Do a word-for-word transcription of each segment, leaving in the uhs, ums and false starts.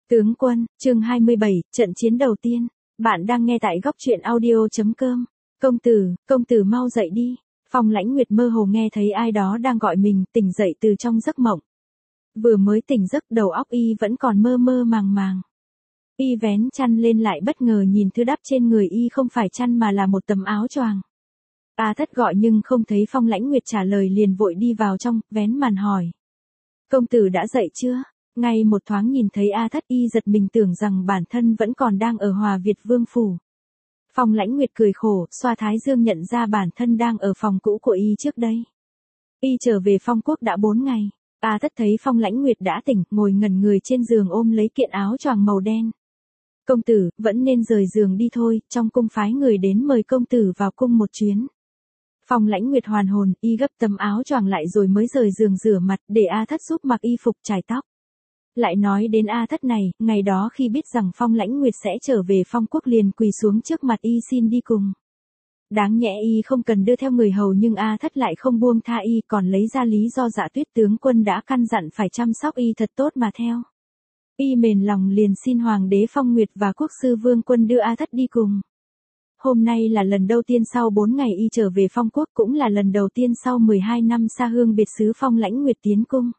Tướng quân, chương hai mươi bảy, trận chiến đầu tiên. Bạn đang nghe tại góc truyện audio.com. Công tử, công tử mau dậy đi. Phong Lãnh Nguyệt mơ hồ nghe thấy ai đó đang gọi mình, tỉnh dậy từ trong giấc mộng. Vừa mới tỉnh giấc, đầu óc y vẫn còn mơ mơ màng màng. Y vén chăn lên lại bất ngờ nhìn thứ đắp trên người y không phải chăn mà là một tấm áo choàng. A Thất gọi nhưng không thấy Phong Lãnh Nguyệt trả lời, liền vội đi vào trong, vén màn hỏi. Công tử đã dậy chưa? Ngay một thoáng nhìn thấy A Thất, y giật mình tưởng rằng bản thân vẫn còn đang ở Hòa Việt Vương phủ. Phong Lãnh Nguyệt cười khổ, xoa thái dương nhận ra bản thân đang ở phòng cũ của y trước đây. Y trở về Phong Quốc đã bốn ngày. A Thất thấy Phong Lãnh Nguyệt đã tỉnh, ngồi ngẩn người trên giường ôm lấy kiện áo choàng màu đen. Công tử, vẫn nên rời giường đi thôi, trong cung phái người đến mời công tử vào cung một chuyến. Phong Lãnh Nguyệt hoàn hồn, y gấp tấm áo choàng lại rồi mới rời giường rửa mặt, để A Thất giúp mặc y phục chải tóc. Lại nói đến A Thất này, ngày đó khi biết rằng Phong Lãnh Nguyệt sẽ trở về Phong Quốc liền quỳ xuống trước mặt y xin đi cùng. Đáng nhẽ y không cần đưa theo người hầu nhưng A Thất lại không buông tha y, còn lấy ra lý do Dạ Tuyết tướng quân đã căn dặn phải chăm sóc y thật tốt mà theo. Y mềm lòng liền xin Hoàng đế Phong Nguyệt và Quốc sư Vương Quân đưa A Thất đi cùng. Hôm nay là lần đầu tiên sau bốn ngày y trở về Phong Quốc, cũng là lần đầu tiên sau mười hai năm xa hương biệt xứ Phong Lãnh Nguyệt tiến cung.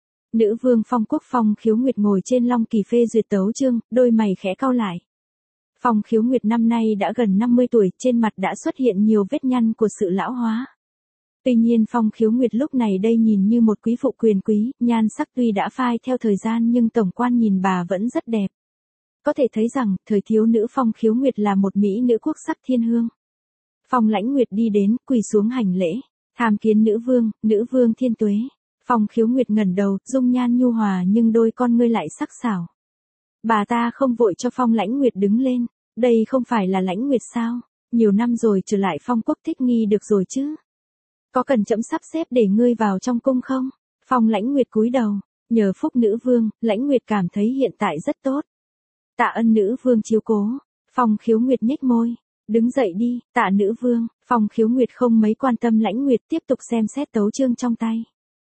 Nữ vương Phong Quốc Phong Khiếu Nguyệt ngồi trên long kỳ phê duyệt tấu chương, đôi mày khẽ cau lại. Phong Khiếu Nguyệt năm nay đã gần năm mươi tuổi, trên mặt đã xuất hiện nhiều vết nhăn của sự lão hóa. Tuy nhiên Phong Khiếu Nguyệt lúc này đây nhìn như một quý phụ quyền quý, nhan sắc tuy đã phai theo thời gian nhưng tổng quan nhìn bà vẫn rất đẹp. Có thể thấy rằng, thời thiếu nữ Phong Khiếu Nguyệt là một mỹ nữ quốc sắc thiên hương. Phong Lãnh Nguyệt đi đến, quỳ xuống hành lễ, tham kiến nữ vương, nữ vương thiên tuế. Phong Khiếu Nguyệt ngẩng đầu, dung nhan nhu hòa nhưng đôi con ngươi lại sắc sảo. Bà ta không vội cho Phong Lãnh Nguyệt đứng lên, đây không phải là Lãnh Nguyệt sao, nhiều năm rồi trở lại Phong Quốc thích nghi được rồi chứ. Có cần trẫm sắp xếp để ngươi vào trong cung không? Phong Lãnh Nguyệt cúi đầu, nhờ phúc nữ vương, Lãnh Nguyệt cảm thấy hiện tại rất tốt. Tạ ơn nữ vương chiếu cố. Phong Khiếu Nguyệt nhếch môi, đứng dậy đi, tạ nữ vương. Phong Khiếu Nguyệt không mấy quan tâm Lãnh Nguyệt, tiếp tục xem xét tấu chương trong tay.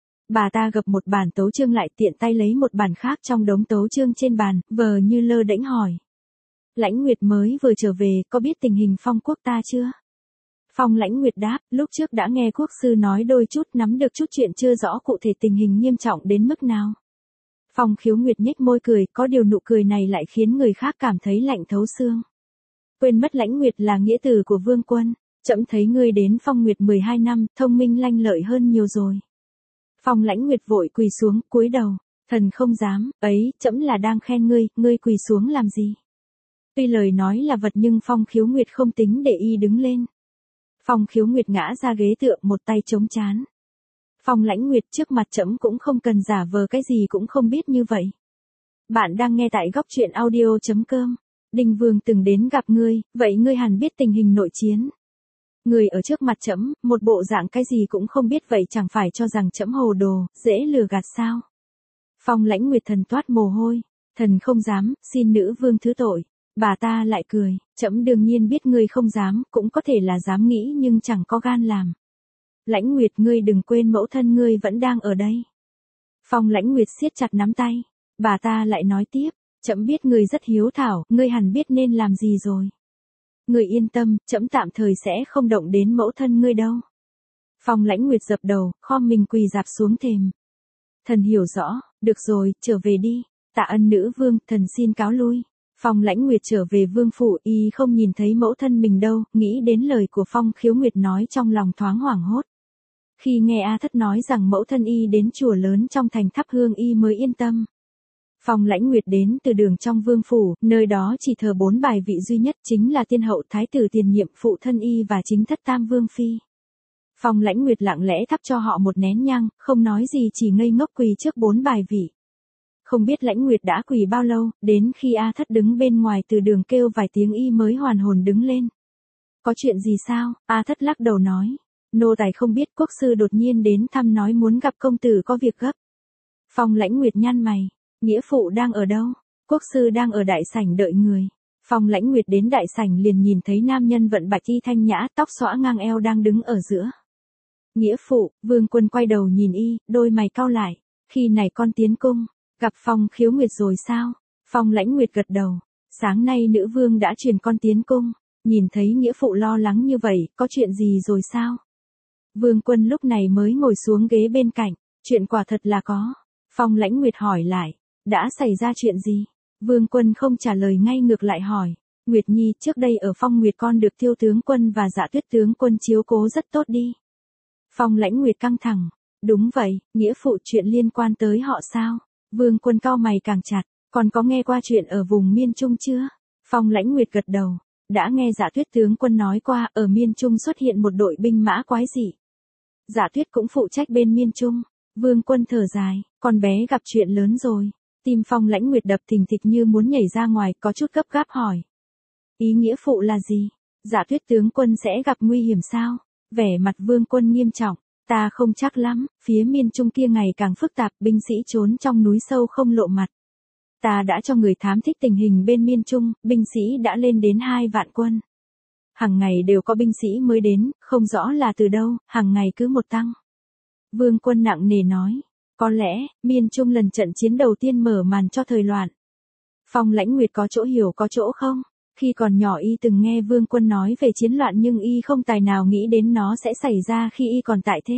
Bà ta gập một bản tấu chương lại, tiện tay lấy một bản khác trong đống tấu chương trên bàn, vờ như lơ đễnh hỏi. Lãnh Nguyệt mới vừa trở về, có biết tình hình Phong Quốc ta chưa? Phong Lãnh Nguyệt đáp, lúc trước đã nghe quốc sư nói đôi chút, nắm được chút chuyện, chưa rõ cụ thể tình hình nghiêm trọng đến mức nào. Phong Khiếu Nguyệt nhếch môi cười, có điều nụ cười này lại khiến người khác cảm thấy lạnh thấu xương. Quên mất Lãnh Nguyệt là nghĩa tử của Vương Quân, trẫm thấy ngươi đến Phong Nguyệt mười hai năm, thông minh lanh lợi hơn nhiều rồi. Phong Lãnh Nguyệt vội quỳ xuống, cúi đầu, thần không dám, ấy, trẫm là đang khen ngươi, ngươi quỳ xuống làm gì? Tuy lời nói là vật nhưng Phong Khiếu Nguyệt không tính để y đứng lên. Phong Khiếu Nguyệt ngã ra ghế tựa, một tay chống trán. Phong Lãnh Nguyệt, trước mặt trẫm cũng không cần giả vờ cái gì cũng không biết như vậy. Bạn đang nghe tại góc truyện audio.com. Đinh Vương từng đến gặp ngươi, vậy ngươi hẳn biết tình hình nội chiến. Người ở trước mặt trẫm, một bộ dạng cái gì cũng không biết, vậy chẳng phải cho rằng trẫm hồ đồ, dễ lừa gạt sao? Phong Lãnh Nguyệt thần toát mồ hôi, thần không dám, xin nữ vương thứ tội. Bà ta lại cười, trẫm đương nhiên biết ngươi không dám, cũng có thể là dám nghĩ nhưng chẳng có gan làm. Lãnh Nguyệt, ngươi đừng quên mẫu thân ngươi vẫn đang ở đây. Phong Lãnh Nguyệt siết chặt nắm tay, bà ta lại nói tiếp, trẫm biết ngươi rất hiếu thảo, ngươi hẳn biết nên làm gì rồi. Ngươi yên tâm, trẫm tạm thời sẽ không động đến mẫu thân ngươi đâu. Phong Lãnh Nguyệt dập đầu, khom mình quỳ rạp xuống thềm. Thần hiểu rõ, được rồi, trở về đi. Tạ ơn nữ vương, thần xin cáo lui. Phong Lãnh Nguyệt trở về vương phủ, y không nhìn thấy mẫu thân mình đâu, nghĩ đến lời của Phong Khiếu Nguyệt nói trong lòng thoáng hoảng hốt. Khi nghe A Thất nói rằng mẫu thân y đến chùa lớn trong thành thắp hương y mới yên tâm. Phong Lãnh Nguyệt đến từ đường trong vương phủ, nơi đó chỉ thờ bốn bài vị duy nhất, chính là tiên hậu, thái tử tiền nhiệm, phụ thân y và chính thất tam vương phi. Phong Lãnh Nguyệt lặng lẽ thắp cho họ một nén nhang, không nói gì, chỉ ngây ngốc quỳ trước bốn bài vị. Không biết Lãnh Nguyệt đã quỳ bao lâu, đến khi A Thất đứng bên ngoài từ đường kêu vài tiếng y mới hoàn hồn đứng lên. Có chuyện gì sao? A Thất lắc đầu nói. Nô tài không biết, quốc sư đột nhiên đến thăm nói muốn gặp công tử có việc gấp. Phong Lãnh Nguyệt nhăn mày. Nghĩa phụ đang ở đâu? Quốc sư đang ở đại sảnh đợi người. Phong Lãnh Nguyệt đến đại sảnh liền nhìn thấy nam nhân vận bạch y thanh nhã, tóc xõa ngang eo đang đứng ở giữa. Nghĩa phụ, Vương Quân quay đầu nhìn y, đôi mày cau lại. Khi này con tiến cung, gặp Phong Khiếu Nguyệt rồi sao? Phong Lãnh Nguyệt gật đầu. Sáng nay nữ vương đã truyền con tiến cung, nhìn thấy nghĩa phụ lo lắng như vậy, có chuyện gì rồi sao? Vương Quân lúc này mới ngồi xuống ghế bên cạnh, chuyện quả thật là có. Phong Lãnh Nguyệt hỏi lại, đã xảy ra chuyện gì? Vương Quân không trả lời ngay ngược lại hỏi, Nguyệt Nhi trước đây ở Phong Nguyệt con được Tiêu tướng quân và Dạ Tuyết tướng quân chiếu cố rất tốt đi. Phong Lãnh Nguyệt căng thẳng, đúng vậy, nghĩa phụ chuyện liên quan tới họ sao? Vương Quân cau mày càng chặt, còn có nghe qua chuyện ở vùng Miên Trung chưa? Phong Lãnh Nguyệt gật đầu, đã nghe Dạ Tuyết tướng quân nói qua ở Miên Trung xuất hiện một đội binh mã quái dị. Dạ Tuyết cũng phụ trách bên Miên Trung. Vương Quân thở dài, con bé gặp chuyện lớn rồi. Tim Phong Lãnh Nguyệt đập thình thịch như muốn nhảy ra ngoài, có chút gấp gáp hỏi. Ý nghĩa phụ là gì? Dạ Tuyết tướng quân sẽ gặp nguy hiểm sao? Vẻ mặt Vương Quân nghiêm trọng, ta không chắc lắm, phía Miên Trung kia ngày càng phức tạp, binh sĩ trốn trong núi sâu không lộ mặt. Ta đã cho người thám thích tình hình bên Miên Trung, binh sĩ đã lên đến hai vạn quân. Hàng ngày đều có binh sĩ mới đến, không rõ là từ đâu, hàng ngày cứ một tăng. Vương Quân nặng nề nói, có lẽ, Miên Trung lần trận chiến đầu tiên mở màn cho thời loạn. Phong Lãnh Nguyệt có chỗ hiểu có chỗ không? Khi còn nhỏ y từng nghe Vương Quân nói về chiến loạn nhưng y không tài nào nghĩ đến nó sẽ xảy ra khi y còn tại thế.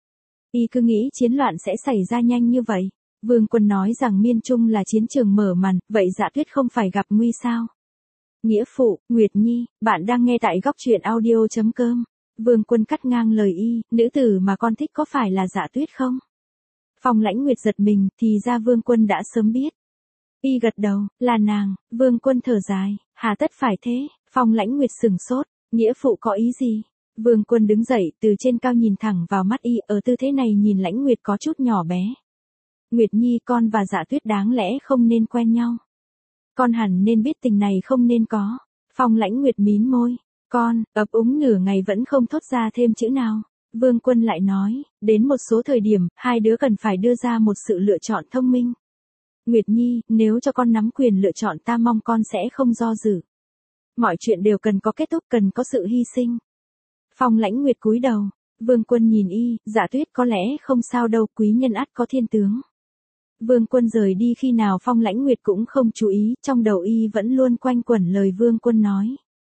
Y cứ nghĩ chiến loạn sẽ xảy ra nhanh như vậy. Vương Quân nói rằng Miên Trung là chiến trường mở màn, vậy Dạ Tuyết không phải gặp nguy sao? Nghĩa phụ, Nguyệt Nhi, bạn đang nghe tại góc truyện audio chấm com. Vương Quân cắt ngang lời y, nữ tử mà con thích có phải là Dạ Tuyết không? Phong Lãnh Nguyệt giật mình, thì ra Vương Quân đã sớm biết. Y gật đầu, là nàng. Vương Quân thở dài, hà tất phải thế? Phong Lãnh Nguyệt sửng sốt, nghĩa phụ có ý gì? Vương Quân đứng dậy, từ trên cao nhìn thẳng vào mắt y, ở tư thế này nhìn Lãnh Nguyệt có chút nhỏ bé. Nguyệt Nhi, con và Dạ Tuyết đáng lẽ không nên quen nhau. Con hẳn nên biết tình này không nên có. Phong Lãnh Nguyệt mím môi, con, ấp úng nửa ngày vẫn không thốt ra thêm chữ nào. Vương Quân lại nói, đến một số thời điểm, hai đứa cần phải đưa ra một sự lựa chọn thông minh. Nguyệt Nhi, nếu cho con nắm quyền lựa chọn ta mong con sẽ không do dự. Mọi chuyện đều cần có kết thúc, cần có sự hy sinh. Phong Lãnh Nguyệt cúi đầu, Vương Quân nhìn y, Dạ Tuyết có lẽ không sao đâu, quý nhân ắt có thiên tướng. Vương Quân rời đi khi nào Phong Lãnh Nguyệt cũng không chú ý, trong đầu y vẫn luôn quanh quẩn lời Vương Quân nói.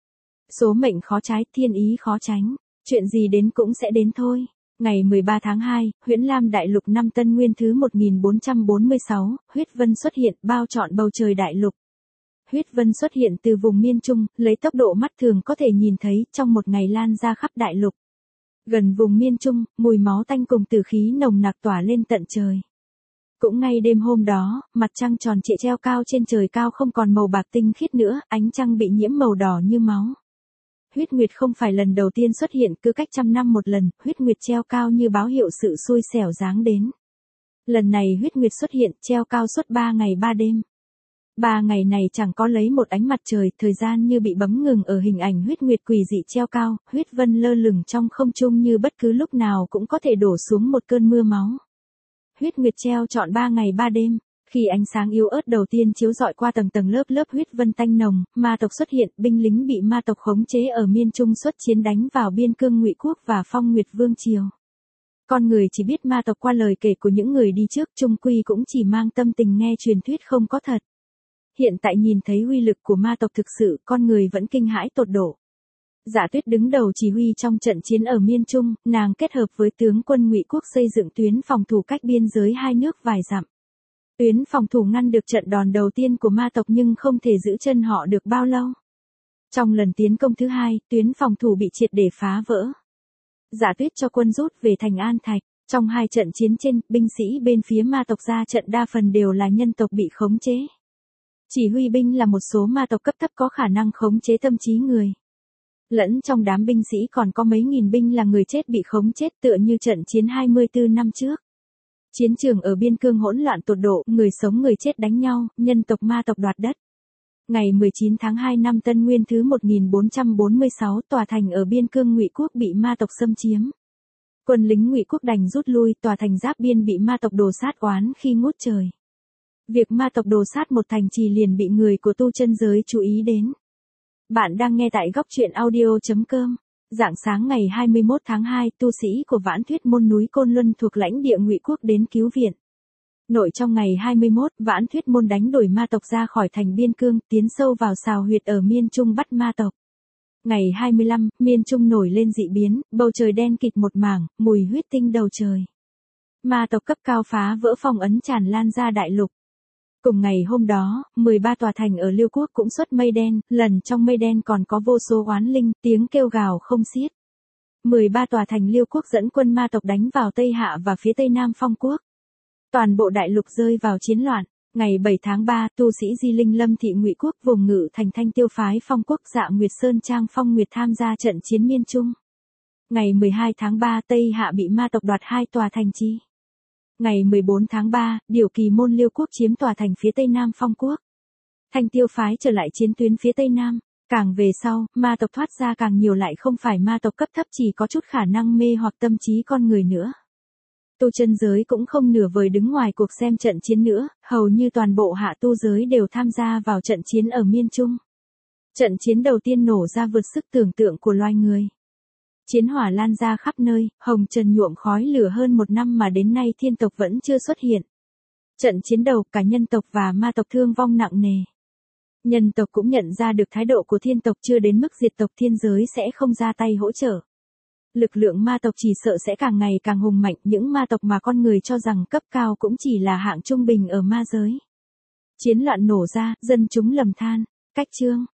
Số mệnh khó trái, thiên ý khó tránh, chuyện gì đến cũng sẽ đến thôi. Ngày mười ba tháng hai, Huyễn Lam Đại Lục năm Tân Nguyên thứ một nghìn bốn trăm bốn mươi sáu, huyết vân xuất hiện, bao trọn bầu trời đại lục. Huyết vân xuất hiện từ vùng Miên Trung, lấy tốc độ mắt thường có thể nhìn thấy, trong một ngày lan ra khắp đại lục. Gần vùng Miên Trung, mùi máu tanh cùng tử khí nồng nặc tỏa lên tận trời. Cũng ngay đêm hôm đó, mặt trăng tròn trịa treo cao trên trời cao không còn màu bạc tinh khiết nữa, ánh trăng bị nhiễm màu đỏ như máu. Huyết nguyệt không phải lần đầu tiên xuất hiện, cứ cách trăm năm một lần, huyết nguyệt treo cao như báo hiệu sự xui xẻo giáng đến. Lần này huyết nguyệt xuất hiện, treo cao suốt ba ngày ba đêm. Ba ngày này chẳng có lấy một ánh mặt trời, thời gian như bị bấm ngừng ở hình ảnh huyết nguyệt quỷ dị treo cao, huyết vân lơ lửng trong không trung như bất cứ lúc nào cũng có thể đổ xuống một cơn mưa máu. Huyết nguyệt treo trọn ba ngày ba đêm. Khi ánh sáng yếu ớt đầu tiên chiếu rọi qua tầng tầng lớp lớp huyết vân tanh nồng, ma tộc xuất hiện, binh lính bị ma tộc khống chế ở Miên Trung xuất chiến đánh vào biên cương Ngụy Quốc và Phong Nguyệt Vương triều. Con người chỉ biết ma tộc qua lời kể của những người đi trước, chung quy cũng chỉ mang tâm tình nghe truyền thuyết không có thật. Hiện tại nhìn thấy uy lực của ma tộc thực sự, con người vẫn kinh hãi tột độ. Dạ Tuyết đứng đầu chỉ huy trong trận chiến ở Miên Trung, nàng kết hợp với tướng quân Ngụy Quốc xây dựng tuyến phòng thủ cách biên giới hai nước vài dặm. Tuyến phòng thủ ngăn được trận đòn đầu tiên của ma tộc nhưng không thể giữ chân họ được bao lâu. Trong lần tiến công thứ hai, tuyến phòng thủ bị triệt để phá vỡ. Dạ Tuyết cho quân rút về thành An Thạch. Trong hai trận chiến trên, binh sĩ bên phía ma tộc ra trận đa phần đều là nhân tộc bị khống chế. Chỉ huy binh là một số ma tộc cấp thấp có khả năng khống chế tâm trí người. Lẫn trong đám binh sĩ còn có mấy nghìn binh là người chết bị khống chết tựa như trận chiến hai mươi tư năm trước. Chiến trường ở biên cương hỗn loạn tột độ, người sống người chết đánh nhau, nhân tộc ma tộc đoạt đất. Ngày mười chín tháng hai năm Tân Nguyên thứ một nghìn bốn trăm bốn mươi sáu, tòa thành ở biên cương Ngụy Quốc bị ma tộc xâm chiếm. Quân lính Ngụy Quốc đành rút lui, tòa thành giáp biên bị ma tộc đồ sát oán khi ngút trời. Việc ma tộc đồ sát một thành trì liền bị người của tu chân giới chú ý đến. Bạn đang nghe tại góc truyện audio chấm com. Rạng sáng ngày hai mươi mốt tháng hai, tu sĩ của Vãn Thuyết môn núi Côn Luân thuộc lãnh địa Ngụy Quốc đến cứu viện. Nội trong ngày hai mươi mốt, Vãn Thuyết Môn đánh đuổi ma tộc ra khỏi thành Biên Cương, tiến sâu vào Sào Huyệt ở Miên Trung bắt ma tộc. Ngày hai mươi lăm, Miên Trung nổi lên dị biến, bầu trời đen kịt một mảng, mùi huyết tinh đầu trời. Ma tộc cấp cao phá vỡ phong ấn tràn lan ra đại lục. Cùng ngày hôm đó, mười ba tòa thành ở Liêu Quốc cũng xuất mây đen, lần trong mây đen còn có vô số oán linh, tiếng kêu gào không xiết. mười ba tòa thành Liêu Quốc dẫn quân ma tộc đánh vào Tây Hạ và phía Tây Nam Phong Quốc. Toàn bộ đại lục rơi vào chiến loạn. Ngày bảy tháng ba, tu sĩ Di Linh Lâm Thị Ngụy Quốc vùng Ngự Thành Thanh Tiêu phái Phong Quốc Dạ Nguyệt Sơn Trang Phong Nguyệt tham gia trận chiến Miên Trung. Ngày mười hai tháng ba, Tây Hạ bị ma tộc đoạt hai tòa thành trì. Ngày mười bốn tháng ba, Điều Kỳ Môn Liêu Quốc chiếm tòa thành phía Tây Nam Phong Quốc. Thanh Tiêu phái trở lại chiến tuyến phía Tây Nam. Càng về sau, ma tộc thoát ra càng nhiều lại không phải ma tộc cấp thấp, chỉ có chút khả năng mê hoặc tâm trí con người nữa. Tu chân giới cũng không nửa vời đứng ngoài cuộc xem trận chiến nữa, hầu như toàn bộ hạ tu giới đều tham gia vào trận chiến ở Miên Trung. Trận chiến đầu tiên nổ ra vượt sức tưởng tượng của loài người. Chiến hỏa lan ra khắp nơi, hồng trần nhuộm khói lửa hơn một năm mà đến nay thiên tộc vẫn chưa xuất hiện. Trận chiến đầu cả nhân tộc và ma tộc thương vong nặng nề. Nhân tộc cũng nhận ra được thái độ của thiên tộc chưa đến mức diệt tộc, thiên giới sẽ không ra tay hỗ trợ. Lực lượng ma tộc chỉ sợ sẽ càng ngày càng hùng mạnh, những ma tộc mà con người cho rằng cấp cao cũng chỉ là hạng trung bình ở ma giới. Chiến loạn nổ ra, dân chúng lầm than, cách chương.